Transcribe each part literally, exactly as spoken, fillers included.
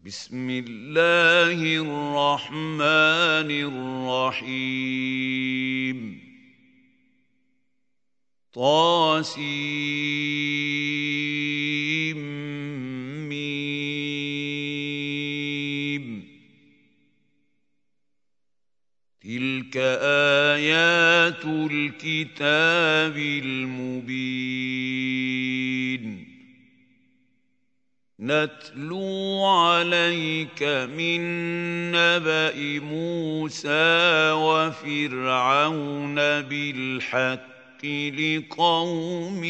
بسم الله الرحمن الرحيم طاسيم ميم تلك آيات الكتاب المبين نتلو عليك من نبأ موسى وفرعون بالحق لقوم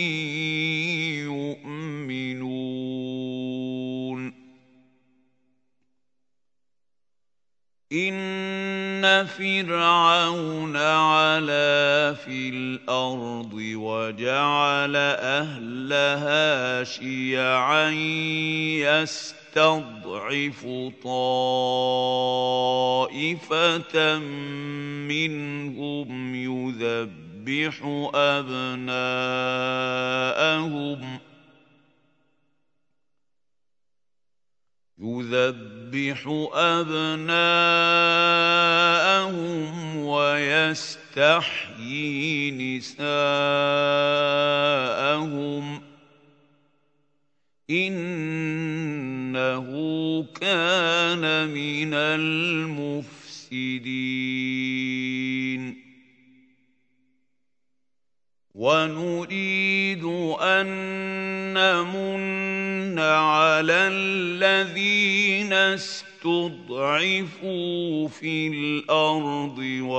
يؤمنون إن فرعون علا في الأرض وجعل أهلها شيعا يستضعف طائفة منهم يذبح أبناءهم يذبح أبناءهم ويستحيي نساءهم إنه كان من المفسدين ونريد أن نمن على الذين استضعفوا في الأرض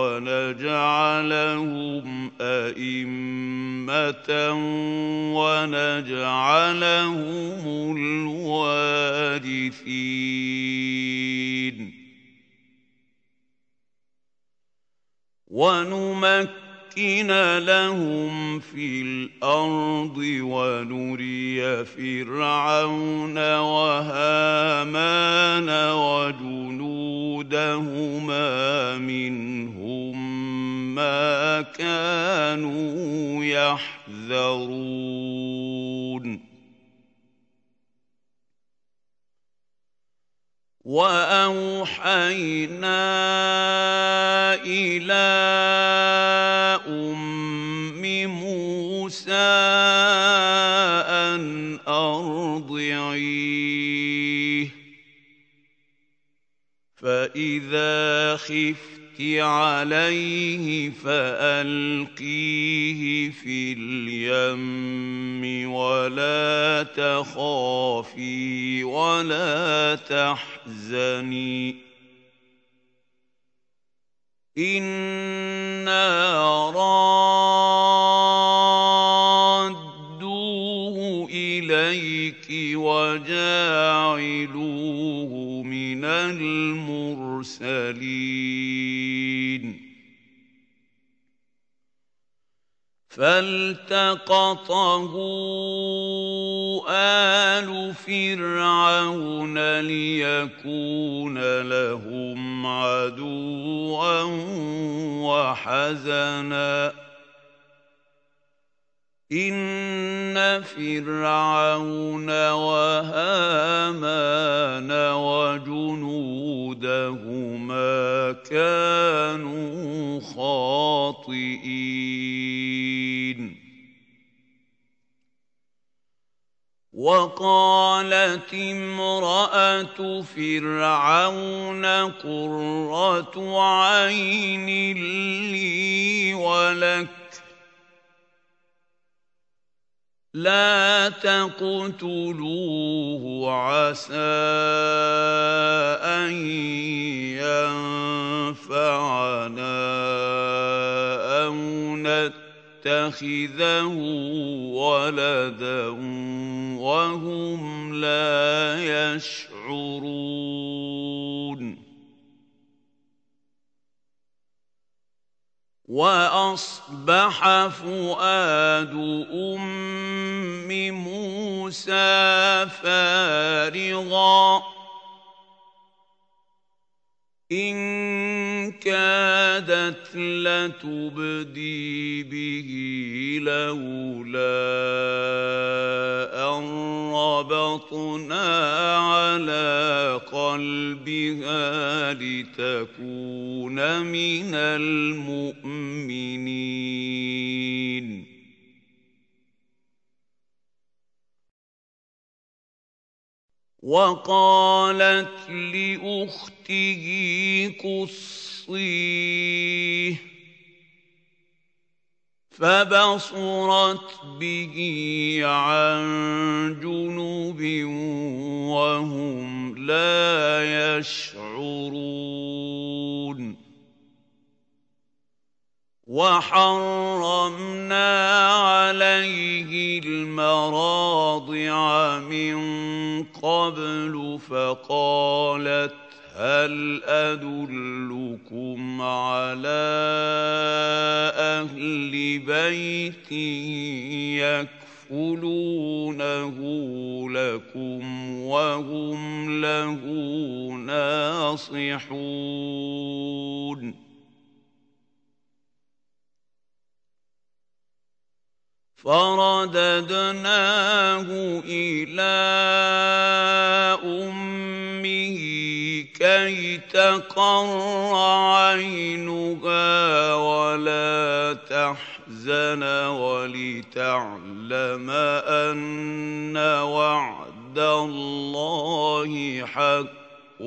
ونجعلهم أئمة ونجعلهم الوارثين ونمكن لهم في الأرض ونري فرعون وهامان وجنودهما منهم ما كانوا يحذرون وأوحينا إلى أم موسى أن أرضعيه فإذا خفت عليه فألقيه في اليم ولا تخافي ولا تحزني إنا رادوه إليك وجاعلوه من المرسلين فالتقطه آل فرعون ليكون لهم عدوا وحزنا إن فرعون وهامان وجنودهما كانوا خاطئين وقالت امرأة فرعون قرة عين لي ولك لا تقتلوه عسى أن ينفعنا أو نتخذه ولدا وهم لا يشعرون وأصبح فؤاد أم موسى فارغا إن كادت لتبدي به لولا أن ربطنا على قلبها لتكون من المؤمنين. وقالت لأخته قصيه فبصرت به عن جنب وهم لا يشعرون. وحرمنا عليه المراضع من قبل فقالت هل أدلكم على أهل بيت يكفلونه لكم وهم له ناصحون. فرددناه إلى أمه كي تقر عينها ولا تحزن ولتعلم أن وعد الله حق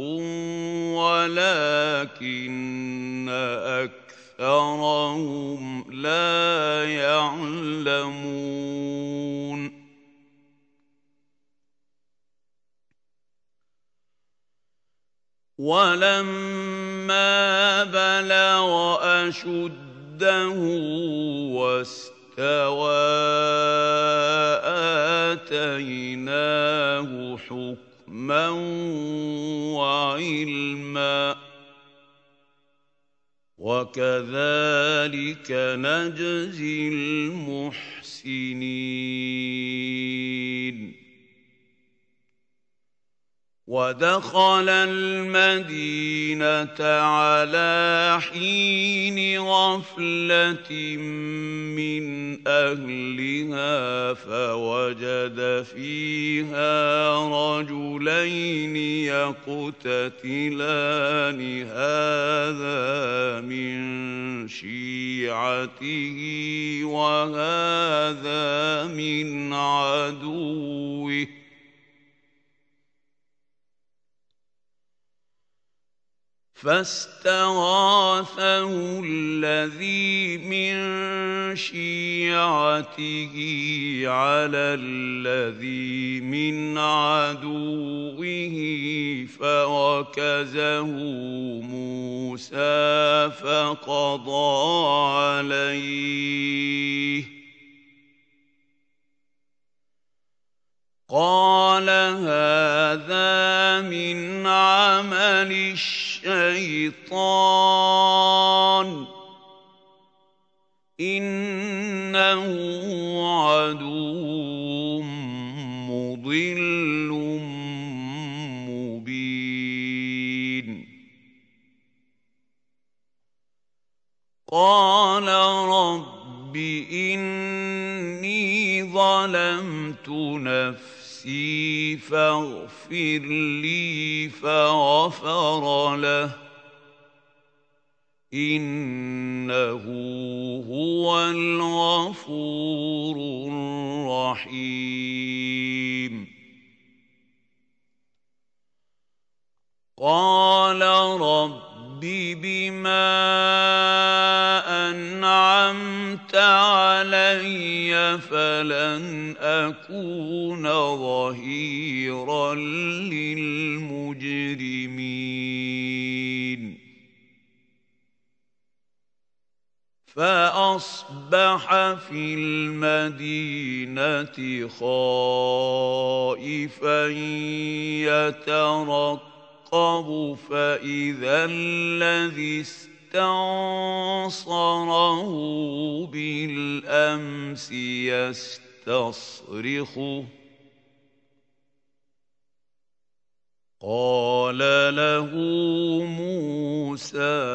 ولكن أكثرهم لا يعلمون. ولما بلغ أشده واستوى آتيناه حكما وعلما وكذلك نجزي المحسنين. ودخل المدينة على حين غفلة من أهلها فوجد فيها رجلين يقتتلان هذا من شيعته وهذا من عدوه فاستغاثه الذي من شيعته على الذي من عدوه فوكزه موسى فقضى عليه قال هذا من عمل الشيطان إنه عدو مضل مبين. قال رب إني ظلمت نفسي فاغفر لي فغفر له إنه هو الغفور الرحيم. قال رب بما أنعمت علي فلن أكون ظهيرا للمجرمين. فأصبح في المدينة خائفا يترقب فإذا الذي استنصره بالأمس يستصرخه قال له موسى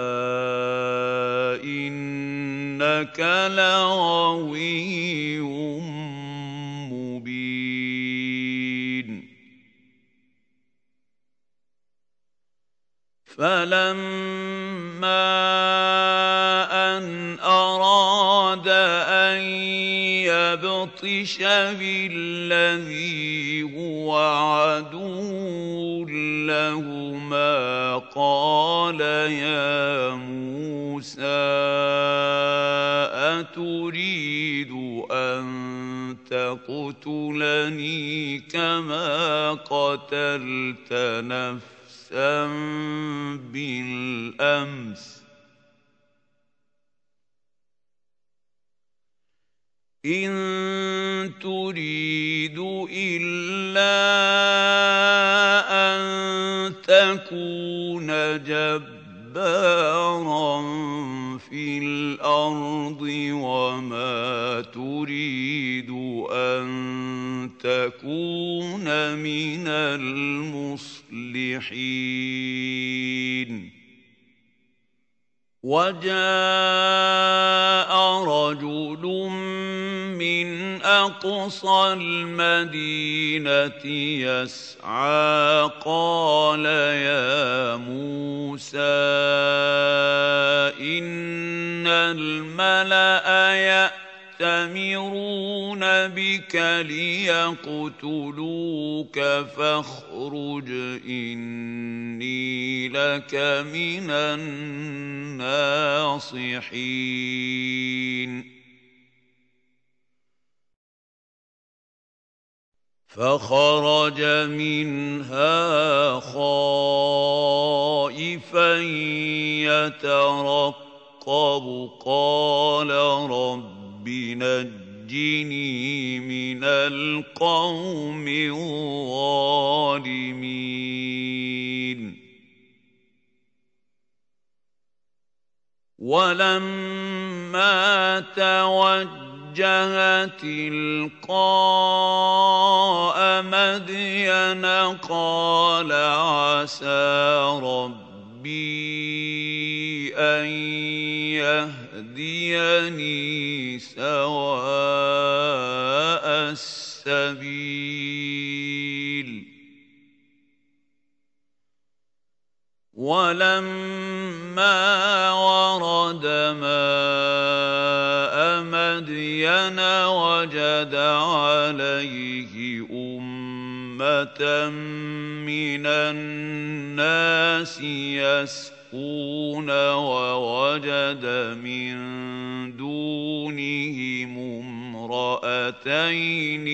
إنك لغوي مبين. فلما أن أراد أن يبطش بالذي هو عدو لهما قال يا موسى أتريد أن تقتلني كما قتلت نفسا بالأمس إن تريد إلا أن تكون جبارا في الأرض وما تريد أن تكون من المصلحين وجاء رجل من أقصى المدينة يسعى قال يا موسى إن الملأ يأتمرون بك ليقتلوك فاخرج إني لك من الناصحين فخرج منها خائفا يترقب قال رب نجني من القوم الظالمين ولما توجه تلقاء مدين قال عسى ربي أن يهديني سواء السبيل ولما ورد ماء مدين وجد عليه أمة من الناس يسقون ووجد من دونهم امرأتين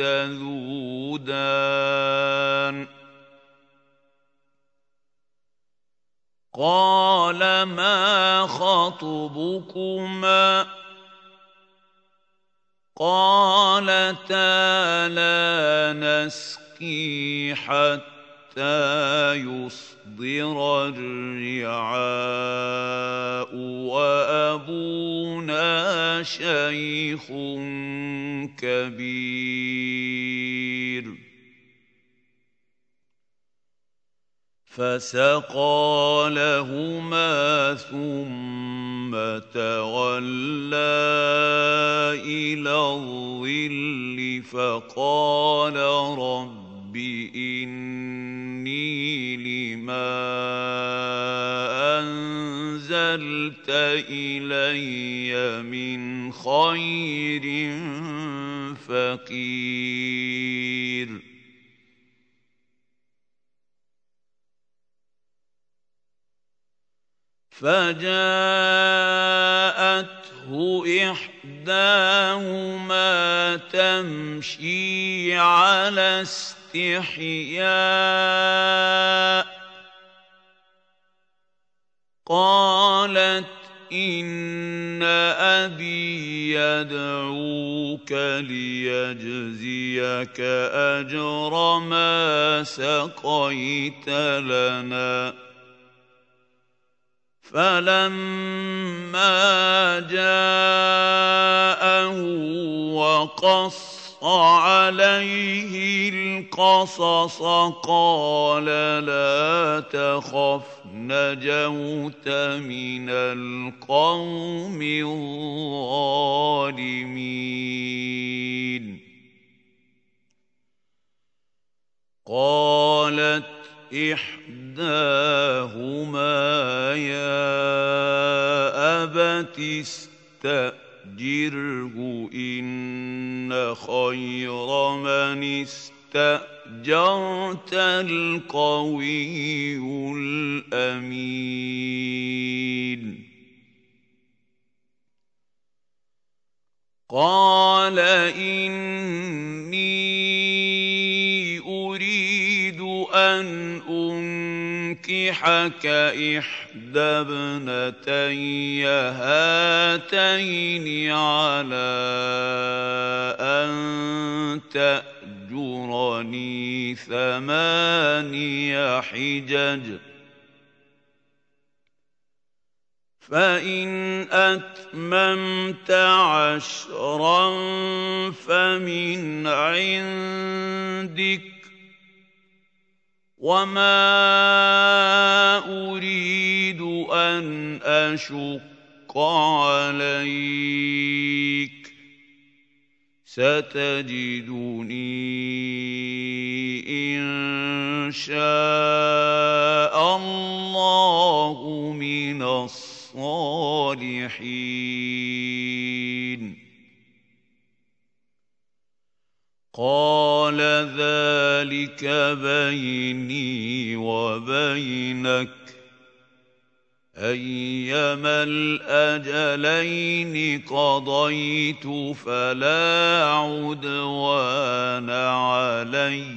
تذودان قال ما خطبكما قالتا لا نسقي حتى يصدر الرعاء وأبونا شيخ كبير فسقى لهما ثم تولى إلى الظل فقال رب إني لما أنزلت إلي من خير فقير فجاءته إحداهما تمشي على استحياء قالت إن أبي يدعوك ليجزيك أجر ما سقيت لنا فلما جاءه وقص عليه القصص قال لا تخف نجوت من القوم الظالمين قالت إحدى إحداهما يا أبت استأجره إن خير من استأجرت القوي الأمين قال إني أريد أن أنكحك إحدى ابنتي هاتين على أن تأجرني ثماني حجج فإن أتممت عشرا فمن عندك وما أريد أن أشق عليك ستجدني إن شاء الله من الصالحين قال ذلك بيني وبينك أيما الأجلين قضيت فلا عدوان علي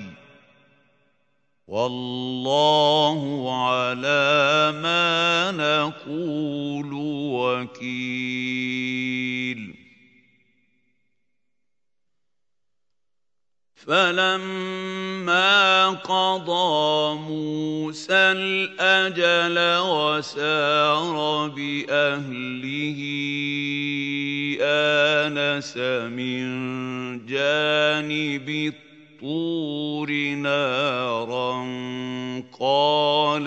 والله على ما نقول وكيل فلما قضى موسى الأجل وسار بأهله آنس من جانب الطور نارا قال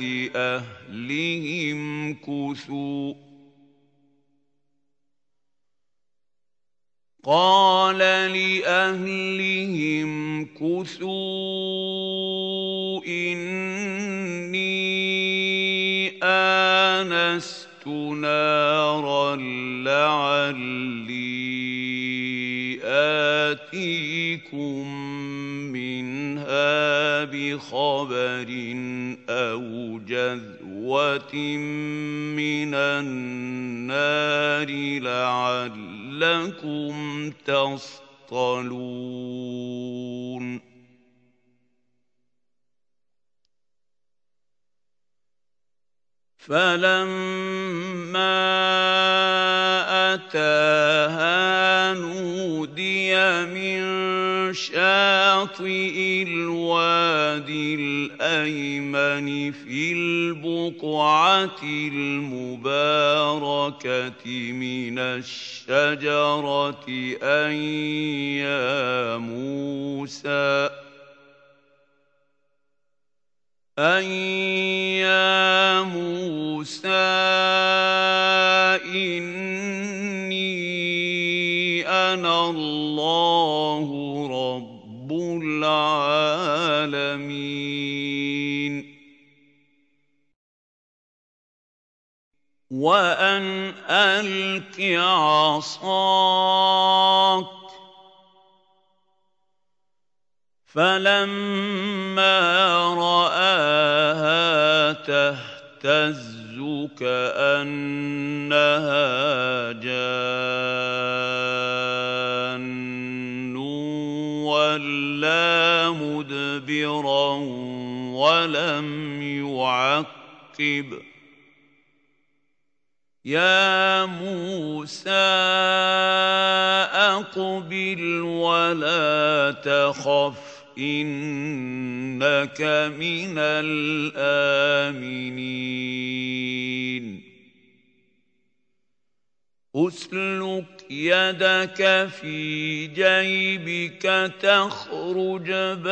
لأهلهم كثوا قال لأهلهم كثوا إني آنست نارا لعلي آتيكم منها بخبر أو جذوة من النار لعلكم تصطلون فلما أتاها نودي من شاطئ الوادي الأيمن في البقعة المباركة من الشجرة أن يا موسى أن يا موسى إني أنا الله رب العالمين وأن ألق عصاك فلما رآها تهتز كأنها جان ولا مدبرا ولم يعقب يا موسى أقبل ولا تخف إنك من الآمنين أسلك يدك في جيبك تخرج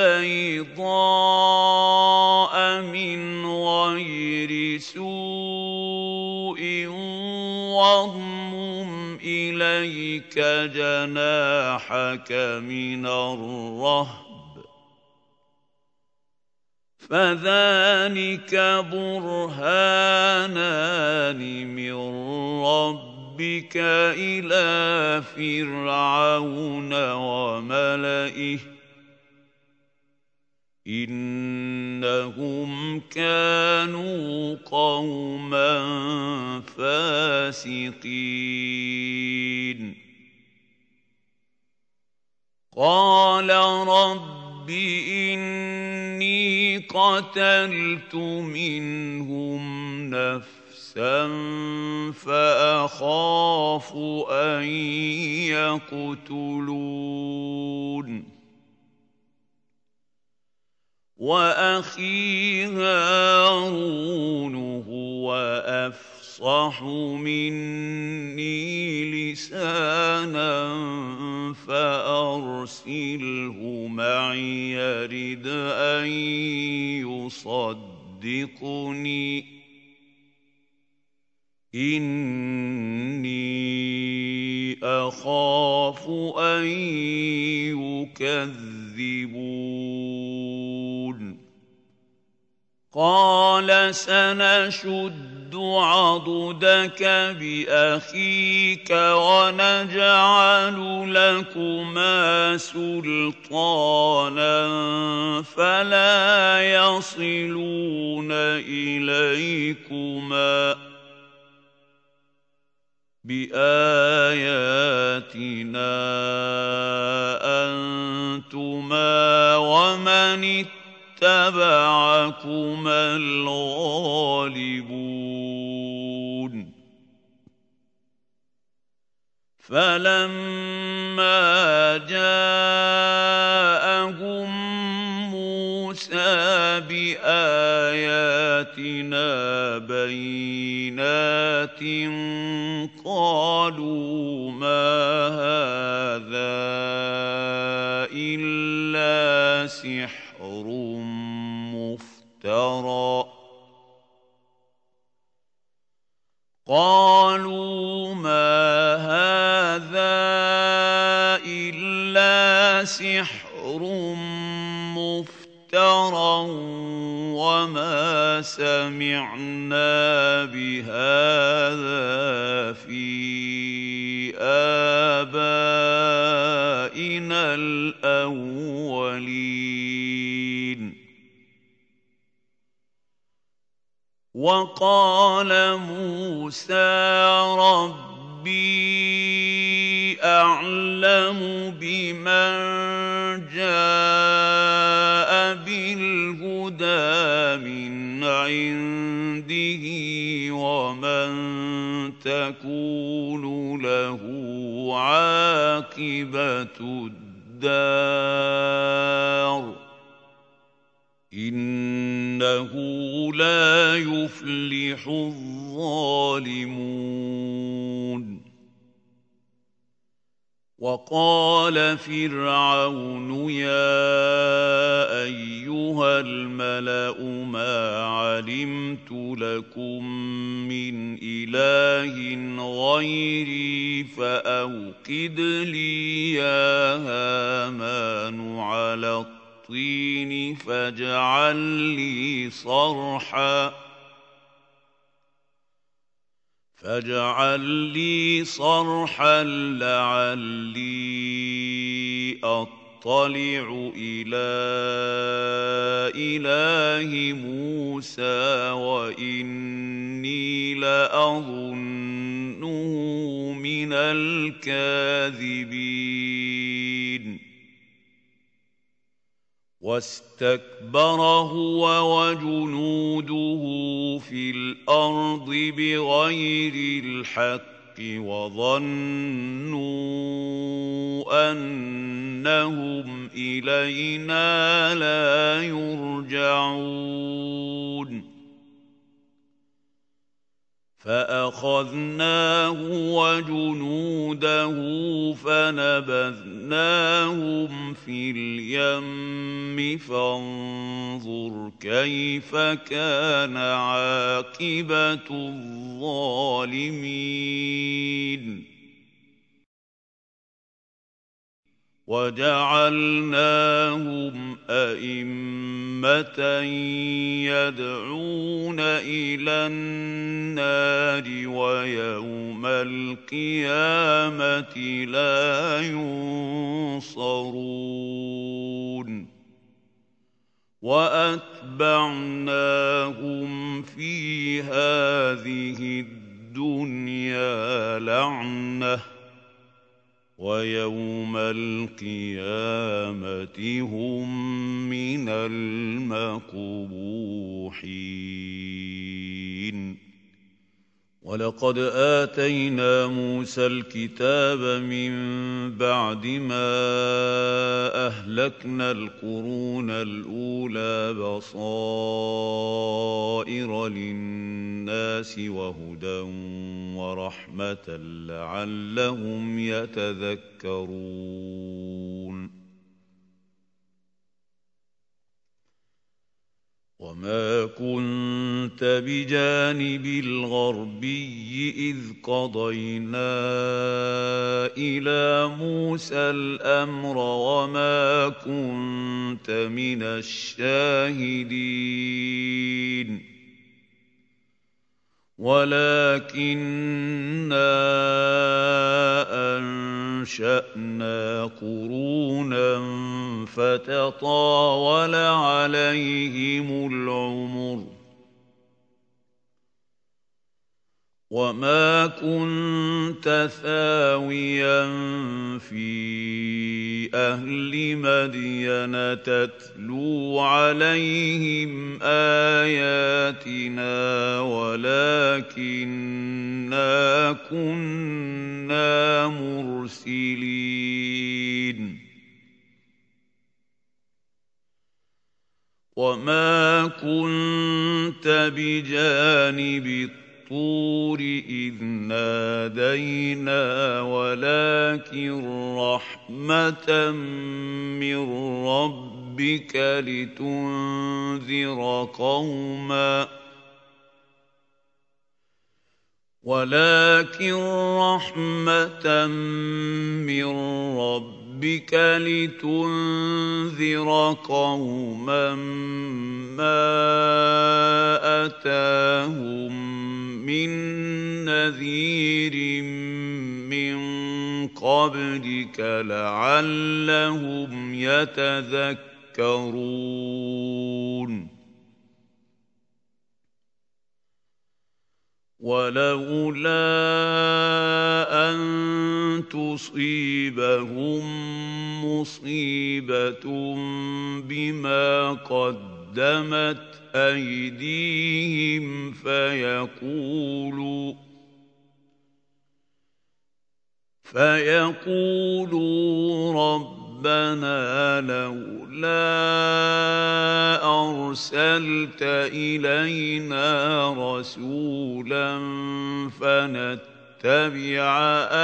بيضاء من غير سوء واضمم إليك جناحك من الرهب فذلك برهانان من ربك إلى فرعون وملئه إنهم كانوا قوما فاسقين قال رب إني قتلت منهم نفسا فأخاف أن يقتلون وأخي هارون هو أفصح مني لسانا فأرسله معي يرد أن يصدقني إني أخاف أن يكذبون قال سنشد عضدك بأخيك ونجعل لكما سلطانا فلا يصلون إليكما بآياتنا أنتما ومن اتبعكما الغالبون فلما جاءهم موسى بآياتنا بينات قالوا ما هذا إلا سحر مفترى قالوا ما هذا إلا سحر مفترى وما سمعنا بهذا في آبائنا الأولين وقال موسى ربي أعلم بمن جاء بالهدى من عنده ومن تكون له عاقبة الدار إنه لا يفلح الظالمون وقال فرعون يا أيها الملأ ما علمت لكم من إله غيري فأوقد لي يا هامان على الطين الطين فاجعل لي صرحا فاجعل لي صرحا لعلي أطلع إلى إله موسى وإني لأظنه من الكاذبين واستكبر هو وجنوده في الأرض بغير الحق وظنوا أنهم إلينا لا يرجعون فأخذناه وجنوده فنبذناهم في اليم فانظر كيف كان عاقبة الظالمين وجعلناهم أئمة يدعون إلى النار ويوم القيامة لا ينصرون وأتبعناهم في هذه الدنيا لعنة ويوم القيامة هم من المقبوحين. ولقد آتينا موسى الكتاب من بعد ما أهلكنا القرون الأولى بصائر للناس وهدى ورحمة لعلهم يتذكرون. وما كنت بجانب الغربي إذ قضينا إلى موسى الأمر وما كنت من الشاهدين ولكننا أنشأنا قرونا فتطاول عليهم العمر وما كنت ثاويا في أهل مدين تتلو عليهم آياتنا ولكننا كنا مرسلين. وما كنت بجانب الطور إذ نادينا ولكن رحمة من ربك لتنذر قوما ولكن رحمة من ربك لتنذر قوما ما أتاهم من نذير من قبلك لعلهم يتذكرون. ولولا أن تصيبهم مصيبة بما قدمت أيديهم فيقولوا فيقولوا ربنا لولا أرسلت إلينا رسولا فنتبع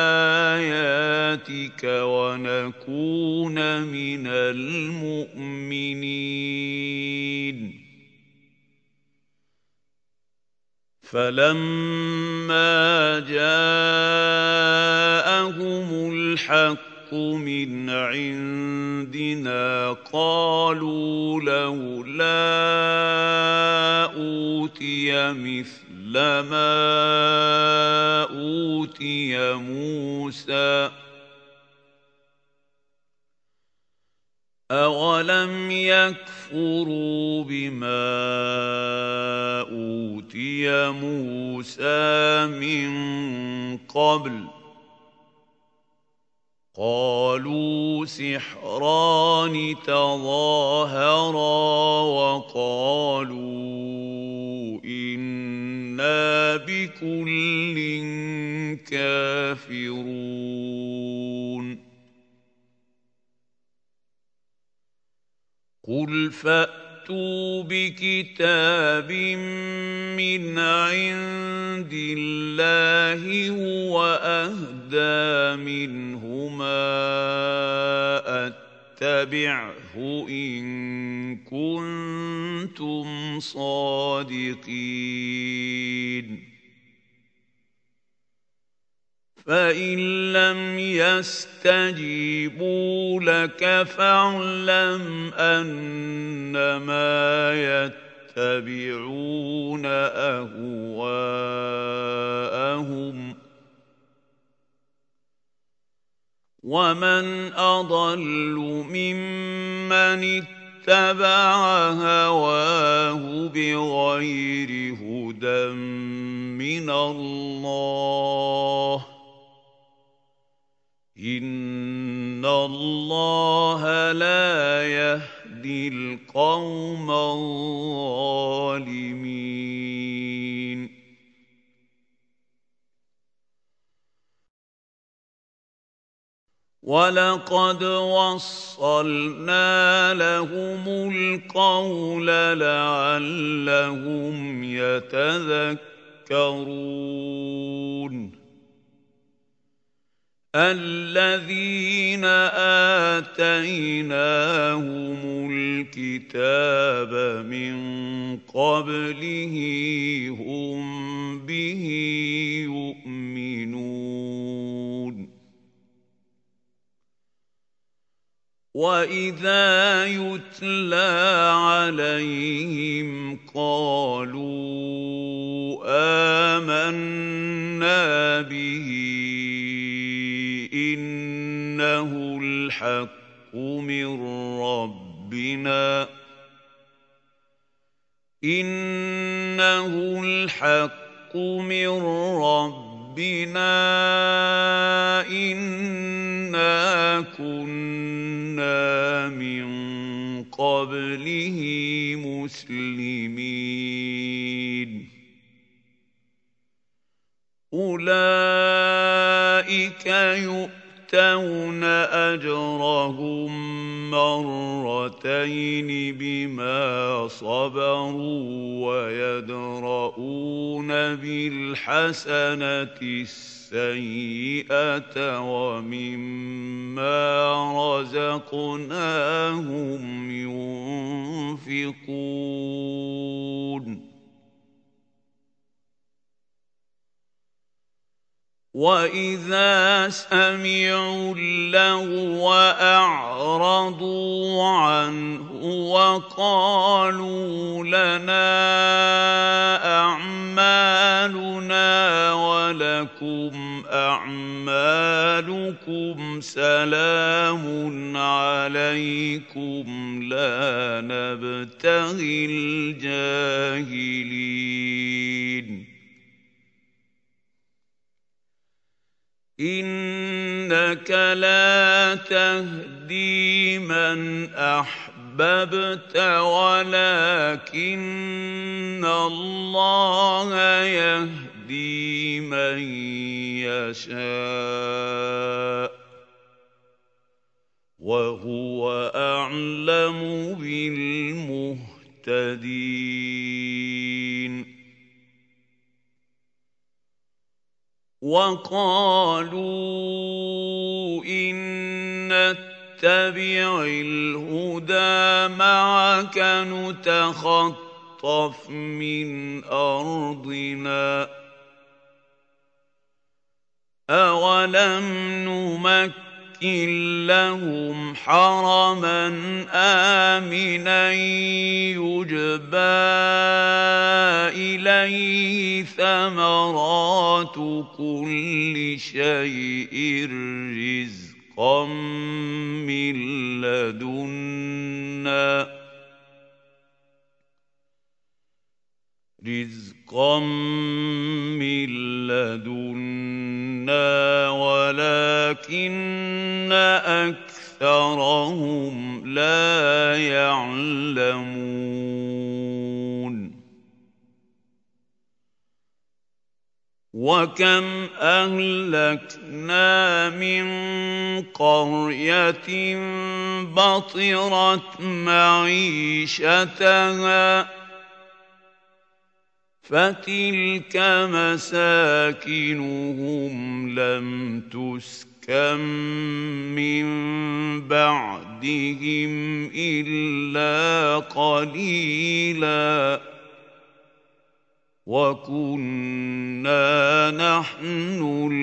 آياتك ونكون من المؤمنين. فلما جاءهم الحق من عندنا قالوا لولا أوتي مثل ما أوتي موسى أولم يكفروا بما أوتي موسى من قبل قالوا سحران تظاهرا وقالوا إنا بكل كافرون. قل فأتوا بكتاب من عند الله هو أهدى منهما أتبعه إن كنتم صادقين. فإن لم يستجيبوا لك فاعلم أنما يتبعون أهواءهم ومن أضل ممن اتبع هواه بغير هدى من الله إن الله لا يهدي القوم الظالمين وَلَقَدْ وَصَّلْنَا لَهُمُ الْقَوْلَ لَعَلَّهُمْ يَتَذَكَّرُونَ الَّذِينَ آتَيْنَاهُمُ الْكِتَابَ مِنْ قَبْلِهِ هُمْ بِهِ يُؤْمِنُونَ وَإِذَا يُتْلَى عَلَيْهِمْ قَالُوا آمَنَّا بِهِ إِنَّهُ الْحَقُّ مِنْ رَبِّنَا إِنَّهُ الْحَقُّ مِنْ رَبِّنَا إِنَّا كُنَّا مِنْ قَبْلِهِ مُسْلِمِينَ أُولَئِكَ يُؤْتَوْنَ أَجْرَهُم مَّرَّتَيْنِ بِمَا صَبَرُوا وَيَدْرَءُونَ بِالْحَسَنَةِ السَّيِّئَةَ وَمِمَّا رَزَقْنَاهُمْ يُنفِقُونَ وَإِذَا سَمِعُوا اللَّغْوَ أَعْرَضُوا عَنْهُ وَقَالُوا لَنَا أَعْمَالُنَا وَلَكُمْ أَعْمَالُكُمْ سَلَامٌ عَلَيْكُمْ لَا نَبْتَغِي الْجَاهِلِينَ إِنَّكَ لَا تَهْدِي مَنْ أَحْبَبْتَ وَلَكِنَّ اللَّهَ يَهْدِي مَن يَشَاءُ وَهُوَ أَعْلَمُ بِالْمُهْتَدِينَ وَقَالُوا إِن نَّتَّبِعِ الْهُدَىٰ مَعَكَ نُتَخَطَّفْ مِنْ أَرْضِنَا أَوَلَمْ نُمَكِّنْ لَهُمْ حَرَمًا آمِنًا يُجْبَىٰ إِلَيْهِ ثَمَرَاتُ كُلِّ شَيْءٍ رِّزْقًا مِّن لَّدُنَّا رِزْقًا مِّن لَّدُنَّا وَلَكِنَّ أَكْثَرَهُمْ لَا يَعْلَمُونَ وَكَمْ أَهْلَكْنَا مِن قَرْيَةٍ بَطِرَتْ مَعِيشَتَهَا فَتِلْكَ مَسَاكِنُهُمْ لَمْ تُسْكَن مِّن بَعْدِهِمْ إِلَّا قَلِيلًا وكنا نحن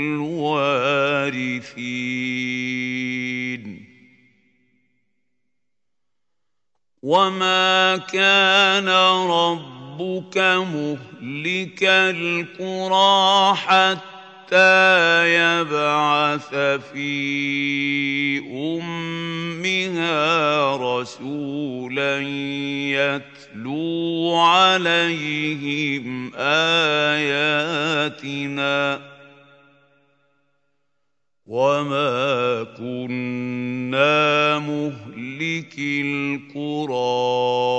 الوارثين وما كان ربك مهلك القرى حتى يبعث في أمها رسولا يتلو عليهم آياتنا وما كنا مهلك القرى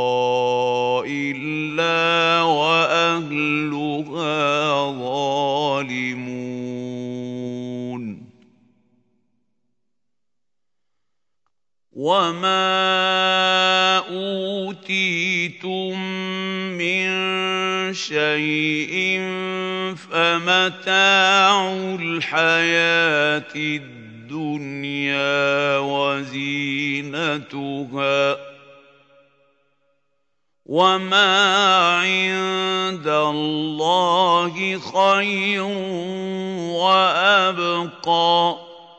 إلا وأهلها ظالمون وما أوتيتم من شيء فمتاع الحياة الدنيا وزينتها وما عند الله خير وأبقى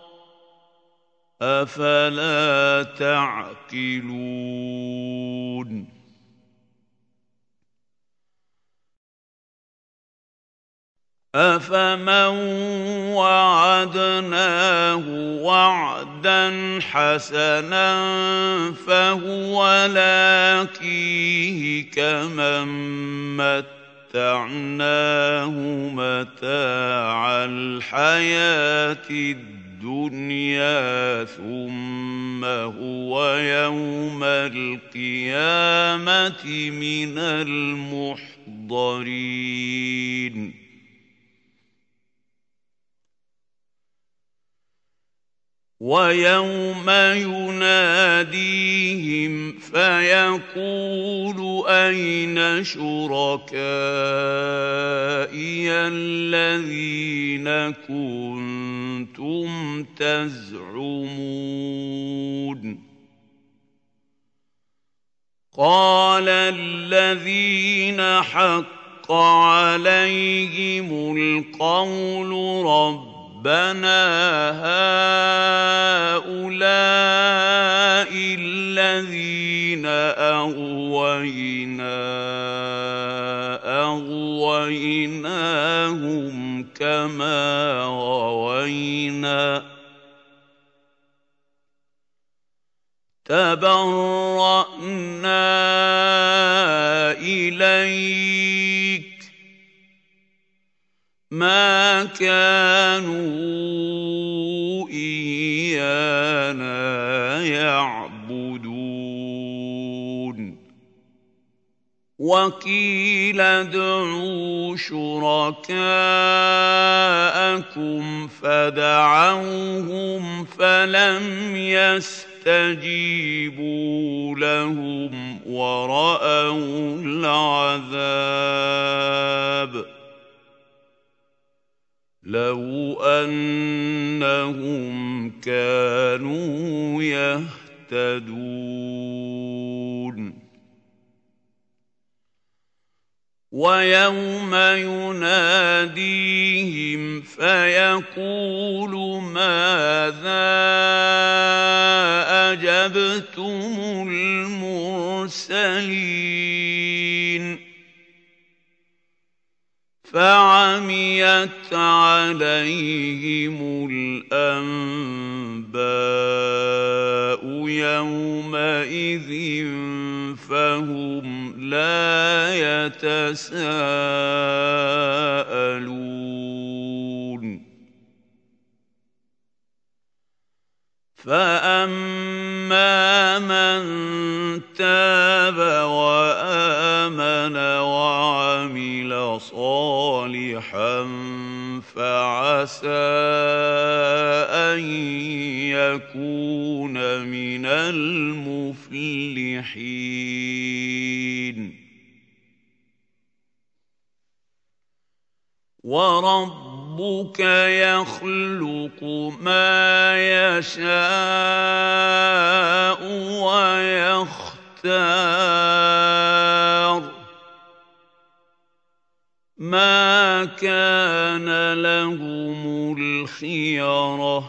أفلا تعقلون أفمن وعدناه وعدا حسنا فهو لاقيه كمن متعناه متاع الحياة الدنيا ثم هو يوم القيامة من المحضرين ويوم يناديهم فيقول أين شركائي الذين كنتم تزعمون قال الذين حق عليهم القول رب ربنا هؤلاء الذين أغوينا أغويناهم كما غوينا تبرأنا إليك ما كانوا إيانا يعبدون وقيل ادعوا شركاءكم فدعوهم فلم يستجيبوا لهم ورأوا العذاب لو أنهم كانوا يهتدون ويوم يناديهم فيقول ماذا أجبتم المرسلين فعميت عليهم الأنباء يومئذ فهم لا يتساءلون فأما من تاب وآمن وعمل صالحا فعسى أن يكون من المفلحين وربك يخلق ما يشاء ويختار ما كان لهم الخيرة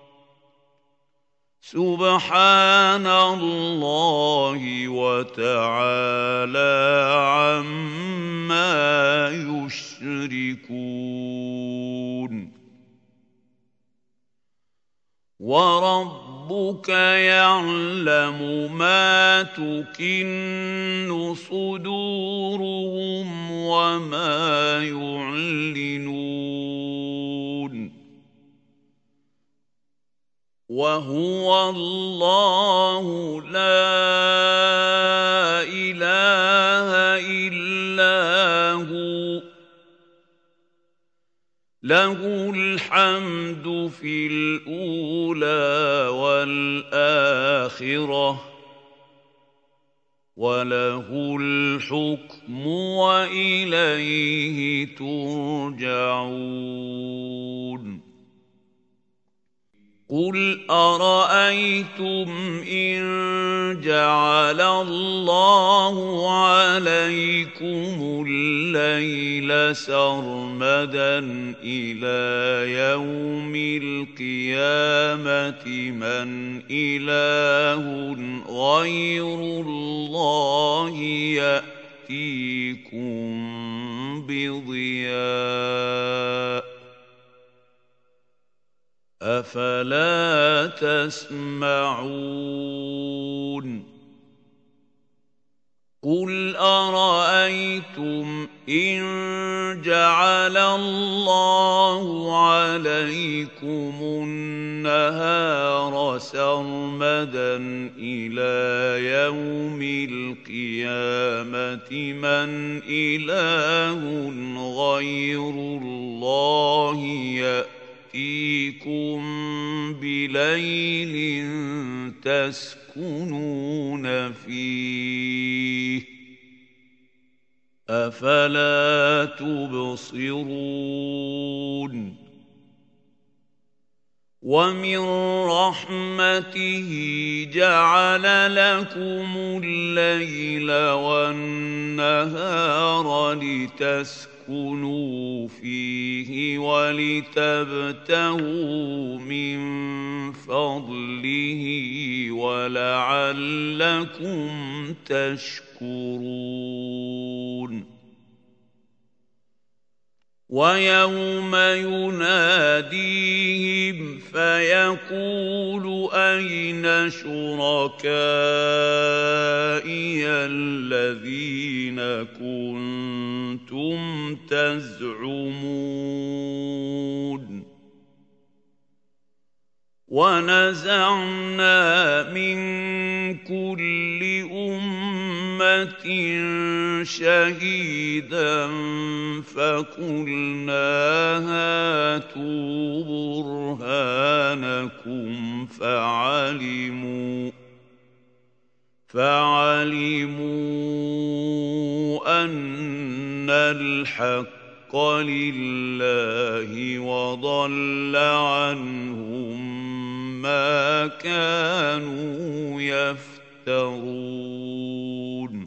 سبحان الله وتعالى عما يشركون وربك يعلم ما تكن صدورهم وما يعلنون وهو الله لا إله إلا هو له الحمد في الأولى والآخرة وله الحكم وإليه ترجعون قل أرأيتم إن جعل الله عليكم الليل سرمدا إلى يوم القيامة من إله غير الله يأتيكم بضياء أفلا تسمعون قل أرأيتم إن جعل الله عليكم النهار سرمدا إلى يوم القيامة من إله غير الله يأتيكم يأتيكم بليل تسكنون فيه أفلا تبصرون ومن رحمته جعل لكم الليل والنهار لتسكنوا كُنُوا فِيهِ وَلِتَبْتَغُوا مِنْ فَضْلِهِ وَلَعَلَّكُمْ تَشْكُرُونَ وَيَوْمَ يُنَادِيهِمْ فَيَقُولُ أَيْنَ شُرَكَائِيَ الَّذِينَ كُنتُمْ تَزْعُمُونَ وَنَزَعْنَا مِنْ كُلِّ أُمَّةٍ شَهِيدًا فَقُلْنَا هَاتُوا بُرْهَانَكُمْ فَعَلِمُوا فَعَلِمُوا أَنَّ الْحَقَّ لِلَّهِ وَضَلَّ عَنْهُمْ ما كانوا يفترون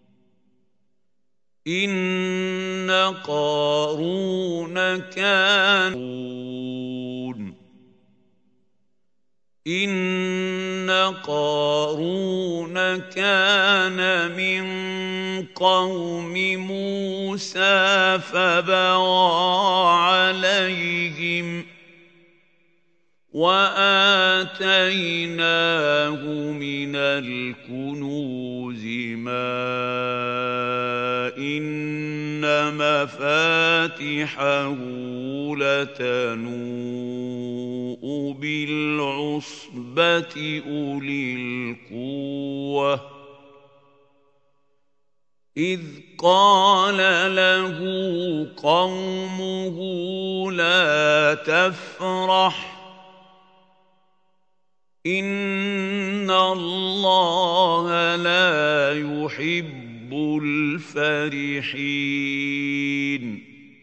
إن قارون كان إن قارون كان من قوم موسى فبغى عليهم وآتيناه من الكنوز ما إن مفاتحه لتنوء بالعصبة أولي القوة إذ قال له قومه لا تفرح إن الله لا يحب الفرحين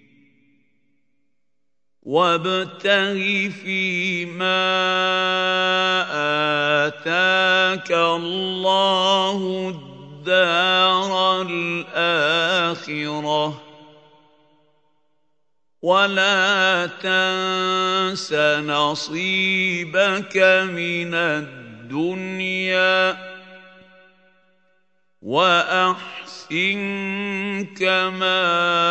وابتغ فيما آتاك الله الدار الآخرة ولا تنس نصيبك من الدنيا وأحسن كما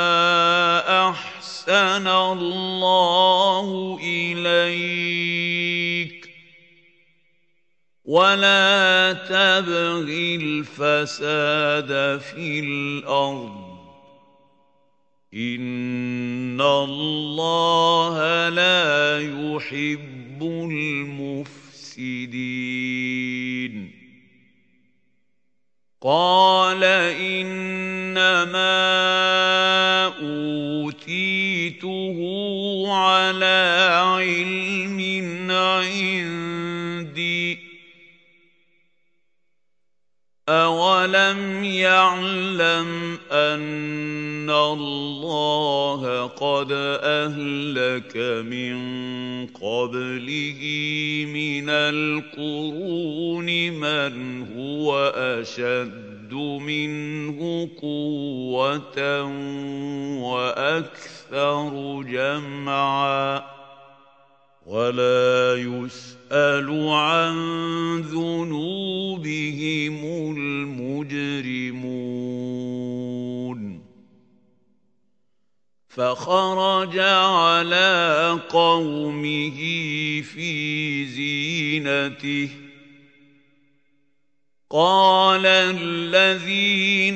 أحسن الله إليك ولا تبغ الفساد في الأرض إن الله لا يحب المفسدين قال إنما أوتيته على علم عندي أولم يعلم أن الله قد أهلك من قبله من القرون من هو أشد منه قوة وأكثر جمعا ولا يسأل عن ذنوبهم المجرمون فخرج على قومه في زينته قال الذين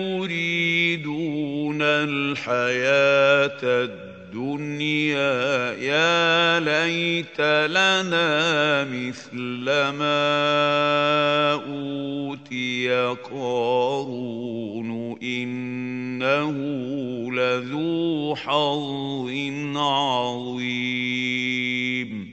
يريدون الحياة الدنيا الدنيا يا ليت لنا مثل ما أوتي قارون إنه لذو حظ عظيم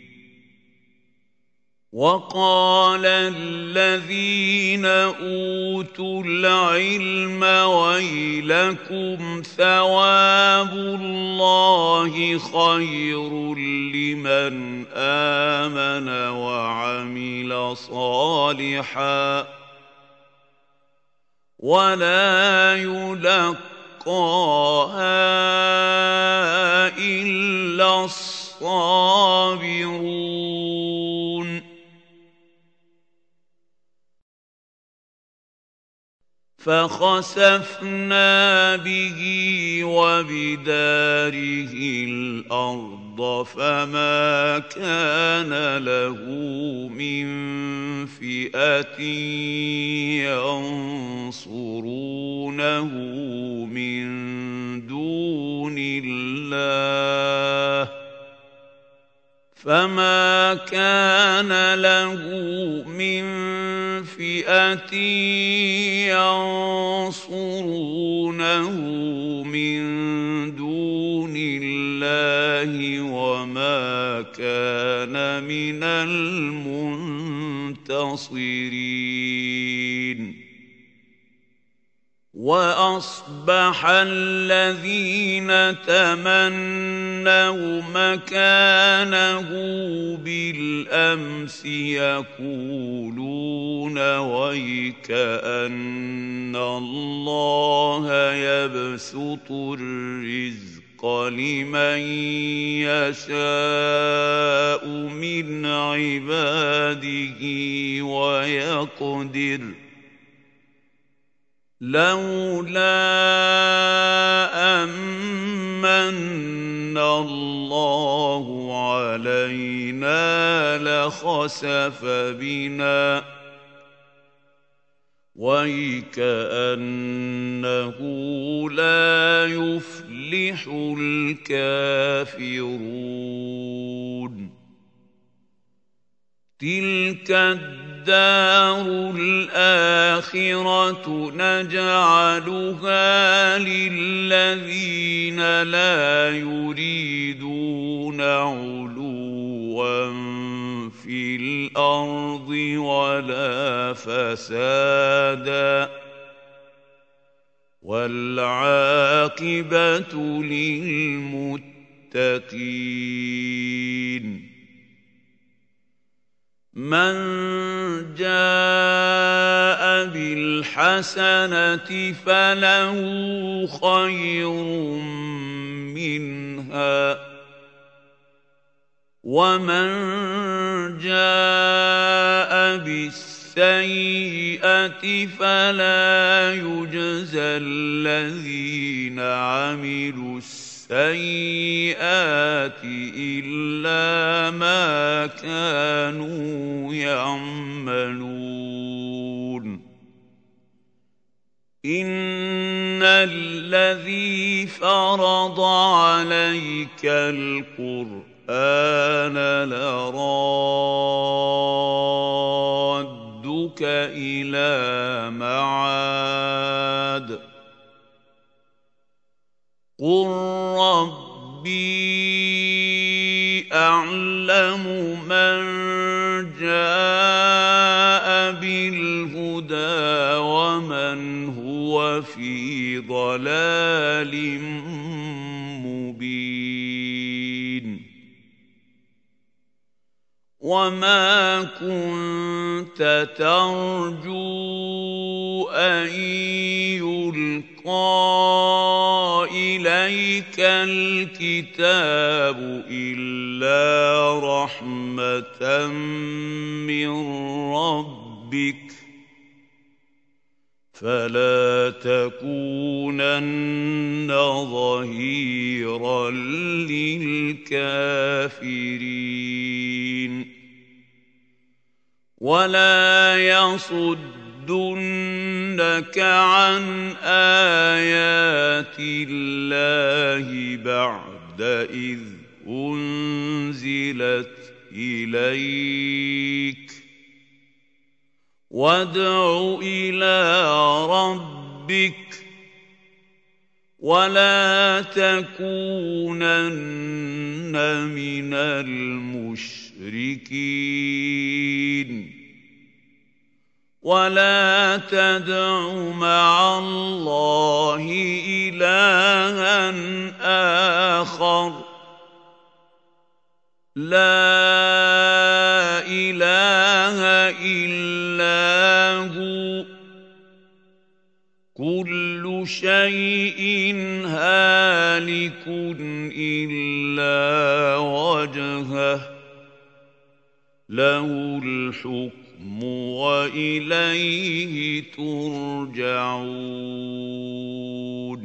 وقال الذين أوتوا العلم ويلكم ثواب الله خير لمن آمن وعمل صالحا ولا يلقاها إلا الصابرون فخسفنا به وبداره الأرض فما كان له من فئة ينصرونه من دون الله فما كان له من فئة ينصرونه من دون الله وما كان من المنتصرين وأصبح الذين تمنوا مكانه بالأمس يقولون ويكأن الله يبسط الرزق لمن يشاء من عباده ويقدر لولا أمن الله علينا لخسف بنا ويكأنه لا يفلح الكافرون تلك الدار الآخرة نجعلها للذين لا يريدون علوا في الأرض ولا فسادا والعاقبة للمتقين من جاء بالحسنة فله خير منها ومن جاء بالسيئة فلا يجزى الذين عملوا السيئات إلا ما كانوا يعملون إن الذي فرض عليك القرآن أنا لرادك إلى معاد قل ربي أعلم من جاء بالهدى ومن هو في ضلال مبين وما كنت ترجو أن يلقى إليك الكتاب إلا رحمة من ربك فلا تكونن ظهيرا للكافرين ولا يصدنك عن آيات الله بعد إذ أنزلت إليك وادع إلى ربك ولا تكونن من المشركين ولا تدع مع الله إلها آخر لا إله إلا هو كل شيء هالك إلا وجهه له الحكم وإليه ترجعون